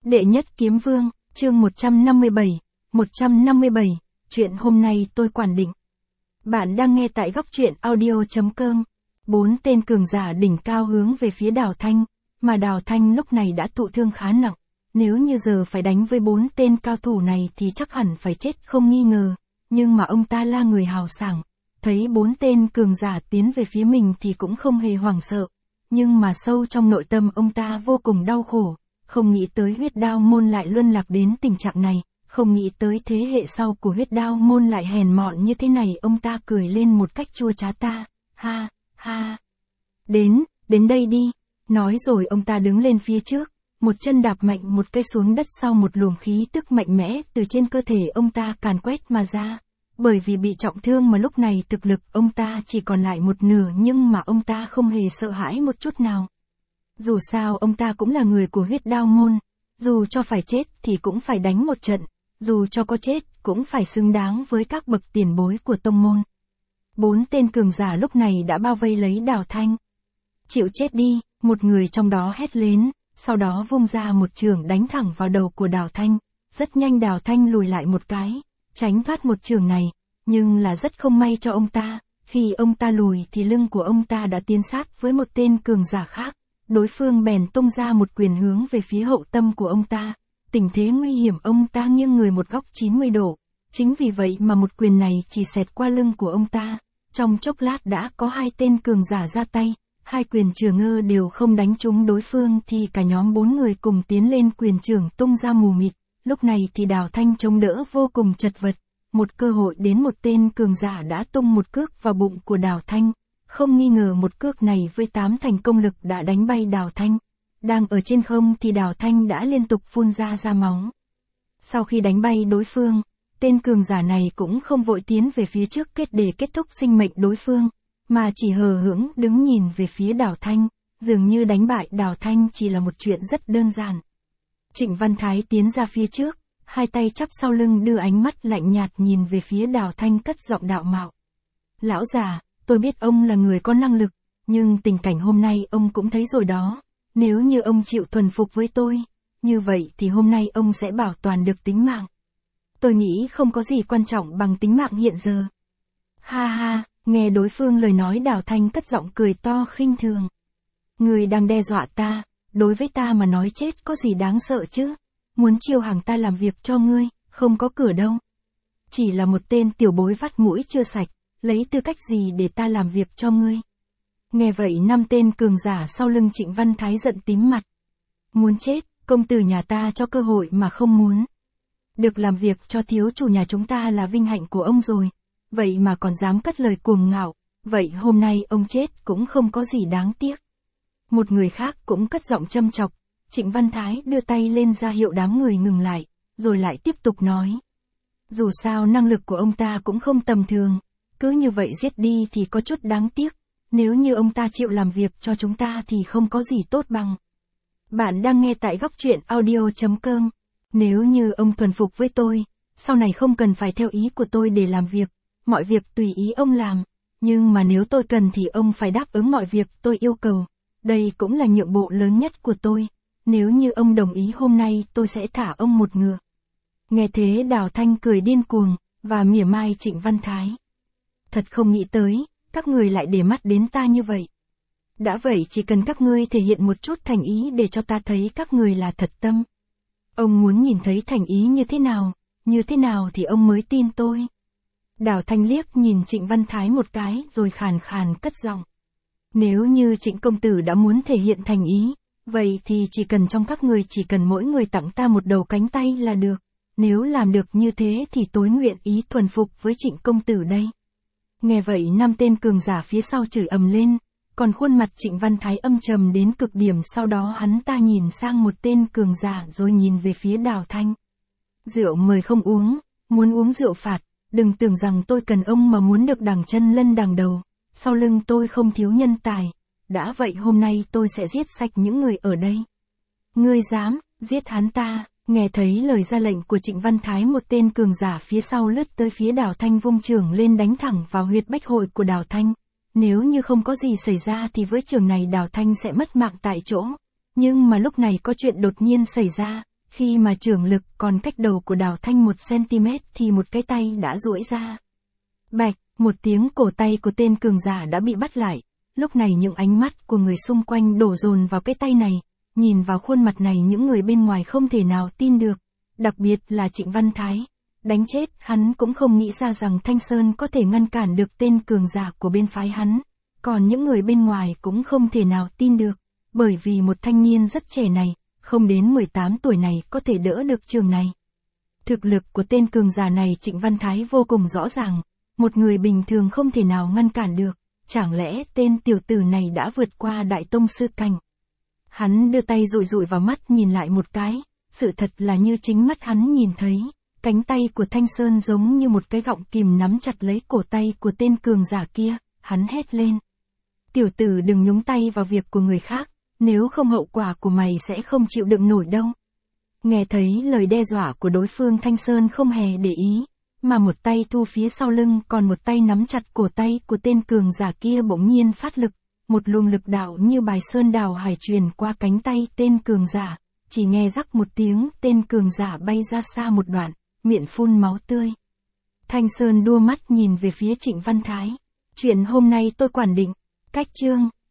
Đệ nhất kiếm vương, chương 157, chuyện hôm nay tôi quản định. Bạn đang nghe tại góc truyện audio.com. 4 tên cường giả đỉnh cao hướng về phía Đào Thanh, mà Đào Thanh lúc này đã thụ thương khá nặng. Nếu như giờ phải đánh với 4 tên cao thủ này thì chắc hẳn phải chết không nghi ngờ, nhưng mà ông ta là người hào sảng, thấy 4 tên cường giả tiến về phía mình thì cũng không hề hoảng sợ, nhưng mà sâu trong nội tâm ông ta vô cùng đau khổ. Không nghĩ tới huyết đao môn lại luân lạc đến tình trạng này, không nghĩ tới thế hệ sau của huyết đao môn lại hèn mọn như thế này. Ông ta cười lên một cách chua chát ha, đến đây đi. Nói rồi ông ta đứng lên phía trước, một chân đạp mạnh một cái xuống đất, sau một luồng khí tức mạnh mẽ từ trên cơ thể ông ta càn quét mà ra. Bởi vì bị trọng thương mà lúc này thực lực ông ta chỉ còn lại một nửa, nhưng mà ông ta không hề sợ hãi một chút nào. Dù sao ông ta cũng là người của huyết đao môn, dù cho phải chết thì cũng phải đánh một trận, dù cho có chết cũng phải xứng đáng với các bậc tiền bối của tông môn. 4 tên cường giả lúc này đã bao vây lấy Đào Thanh. Chịu chết đi, một người trong đó hét lên, sau đó vung ra một chưởng đánh thẳng vào đầu của Đào Thanh. Rất nhanh Đào Thanh lùi lại một cái, tránh thoát một chưởng này, nhưng là rất không may cho ông ta, khi ông ta lùi thì lưng của ông ta đã tiến sát với một tên cường giả khác. Đối phương bèn tung ra một quyền hướng về phía hậu tâm của ông ta. Tình thế nguy hiểm, ông ta nghiêng người một góc 90 độ. Chính vì vậy mà một quyền này chỉ xẹt qua lưng của ông ta. Trong chốc lát đã có 2 tên cường giả ra tay. 2 quyền chưởng đều không đánh trúng đối phương thì cả nhóm 4 người cùng tiến lên, quyền chưởng tung ra mù mịt. Lúc này thì Đào Thanh chống đỡ vô cùng chật vật. Một cơ hội đến, một tên cường giả đã tung một cước vào bụng của Đào Thanh. Không nghi ngờ một cước này với 8 thành công lực đã đánh bay Đào Thanh. Đang ở trên không thì Đào Thanh đã liên tục phun ra máu. Sau khi đánh bay đối phương, tên cường giả này cũng không vội tiến về phía trước để kết thúc sinh mệnh đối phương, mà chỉ hờ hững đứng nhìn về phía Đào Thanh, dường như đánh bại Đào Thanh chỉ là một chuyện rất đơn giản. Trịnh Văn Thái tiến ra phía trước, 2 tay chắp sau lưng, đưa ánh mắt lạnh nhạt nhìn về phía Đào Thanh, cất giọng đạo mạo. Lão già, tôi biết ông là người có năng lực, nhưng tình cảnh hôm nay ông cũng thấy rồi đó. Nếu như ông chịu thuần phục với tôi, như vậy thì hôm nay ông sẽ bảo toàn được tính mạng. Tôi nghĩ không có gì quan trọng bằng tính mạng hiện giờ. Ha, nghe đối phương lời nói, Đào Thanh cất giọng cười to khinh thường. Người đang đe dọa ta, đối với ta mà nói chết có gì đáng sợ chứ. Muốn chiêu hàng ta làm việc cho ngươi, không có cửa đâu. Chỉ là một tên tiểu bối vắt mũi chưa sạch, lấy tư cách gì để ta làm việc cho ngươi? Nghe vậy 5 tên cường giả sau lưng Trịnh Văn Thái giận tím mặt. Muốn chết, công tử nhà ta cho cơ hội mà không muốn. Được làm việc cho thiếu chủ nhà chúng ta là vinh hạnh của ông rồi, vậy mà còn dám cất lời cuồng ngạo, vậy hôm nay ông chết cũng không có gì đáng tiếc. Một người khác cũng cất giọng châm chọc. Trịnh Văn Thái đưa tay lên ra hiệu đám người ngừng lại, rồi lại tiếp tục nói. Dù sao năng lực của ông ta cũng không tầm thường, cứ như vậy giết đi thì có chút đáng tiếc. Nếu như ông ta chịu làm việc cho chúng ta thì không có gì tốt bằng. Bạn đang nghe tại góc truyện audio.com. Nếu như ông thuần phục với tôi, sau này không cần phải theo ý của tôi để làm việc, mọi việc tùy ý ông làm. Nhưng mà nếu tôi cần thì ông phải đáp ứng mọi việc tôi yêu cầu. Đây cũng là nhượng bộ lớn nhất của tôi. Nếu như ông đồng ý hôm nay tôi sẽ thả ông một ngựa. Nghe thế Đào Thanh cười điên cuồng, và mỉa mai Trịnh Văn Thái. Thật không nghĩ tới, các người lại để mắt đến ta như vậy. Đã vậy chỉ cần các ngươi thể hiện một chút thành ý để cho ta thấy các người là thật tâm. Ông muốn nhìn thấy thành ý như thế nào thì ông mới tin tôi. Đào Thanh liếc nhìn Trịnh Văn Thái một cái rồi khàn khàn cất giọng. Nếu như Trịnh công tử đã muốn thể hiện thành ý, vậy thì chỉ cần trong các người chỉ cần mỗi người tặng ta một đầu cánh tay là được. Nếu làm được như thế thì tôi nguyện ý thuần phục với Trịnh công tử đây. Nghe vậy 5 tên cường giả phía sau chửi ầm lên, còn khuôn mặt Trịnh Văn Thái âm trầm đến cực điểm. Sau đó hắn ta nhìn sang một tên cường giả rồi nhìn về phía Đào Thanh. Rượu mời không uống, muốn uống rượu phạt, đừng tưởng rằng tôi cần ông mà muốn được đằng chân lân đằng đầu. Sau lưng tôi không thiếu nhân tài, đã vậy hôm nay tôi sẽ giết sạch những người ở đây. Ngươi dám giết hắn ta? Nghe thấy lời ra lệnh của Trịnh Văn Thái, một tên cường giả phía sau lướt tới phía Đào Thanh, vung chưởng lên đánh thẳng vào huyệt bách hội của Đào Thanh. Nếu như không có gì xảy ra thì với chưởng này Đào Thanh sẽ mất mạng tại chỗ. Nhưng mà lúc này có chuyện đột nhiên xảy ra, Khi mà chưởng lực còn cách đầu của Đào Thanh 1cm thì một cái tay đã duỗi ra. Bạch, một tiếng, cổ tay của tên cường giả đã bị bắt lại. Lúc này những ánh mắt của người xung quanh đổ dồn vào cái tay này, nhìn vào khuôn mặt này những người bên ngoài không thể nào tin được, đặc biệt là Trịnh Văn Thái. Đánh chết hắn cũng không nghĩ ra rằng Thanh Sơn có thể ngăn cản được tên cường giả của bên phái hắn, còn những người bên ngoài cũng không thể nào tin được, bởi vì một thanh niên rất trẻ này, không đến 18 tuổi này có thể đỡ được trường này. Thực lực của tên cường giả này Trịnh Văn Thái vô cùng rõ ràng, một người bình thường không thể nào ngăn cản được, chẳng lẽ tên tiểu tử này đã vượt qua đại tông sư cảnh. Hắn đưa tay dụi dụi vào mắt nhìn lại một cái, sự thật là như chính mắt hắn nhìn thấy, cánh tay của Thanh Sơn giống như một cái gọng kìm nắm chặt lấy cổ tay của tên cường giả kia, hắn hét lên. Tiểu tử đừng nhúng tay vào việc của người khác, nếu không hậu quả của mày sẽ không chịu đựng nổi đâu. Nghe thấy lời đe dọa của đối phương Thanh Sơn không hề để ý, mà một tay thu phía sau lưng còn một tay nắm chặt cổ tay của tên cường giả kia bỗng nhiên phát lực, một luồng lực đạo như bài sơn đảo hải truyền qua cánh tay tên cường giả, chỉ nghe rắc một tiếng tên cường giả bay ra xa một đoạn, miệng phun máu tươi. Thanh Sơn đua mắt nhìn về phía Trịnh Văn Thái. Chuyện hôm nay tôi quản định. Cách chương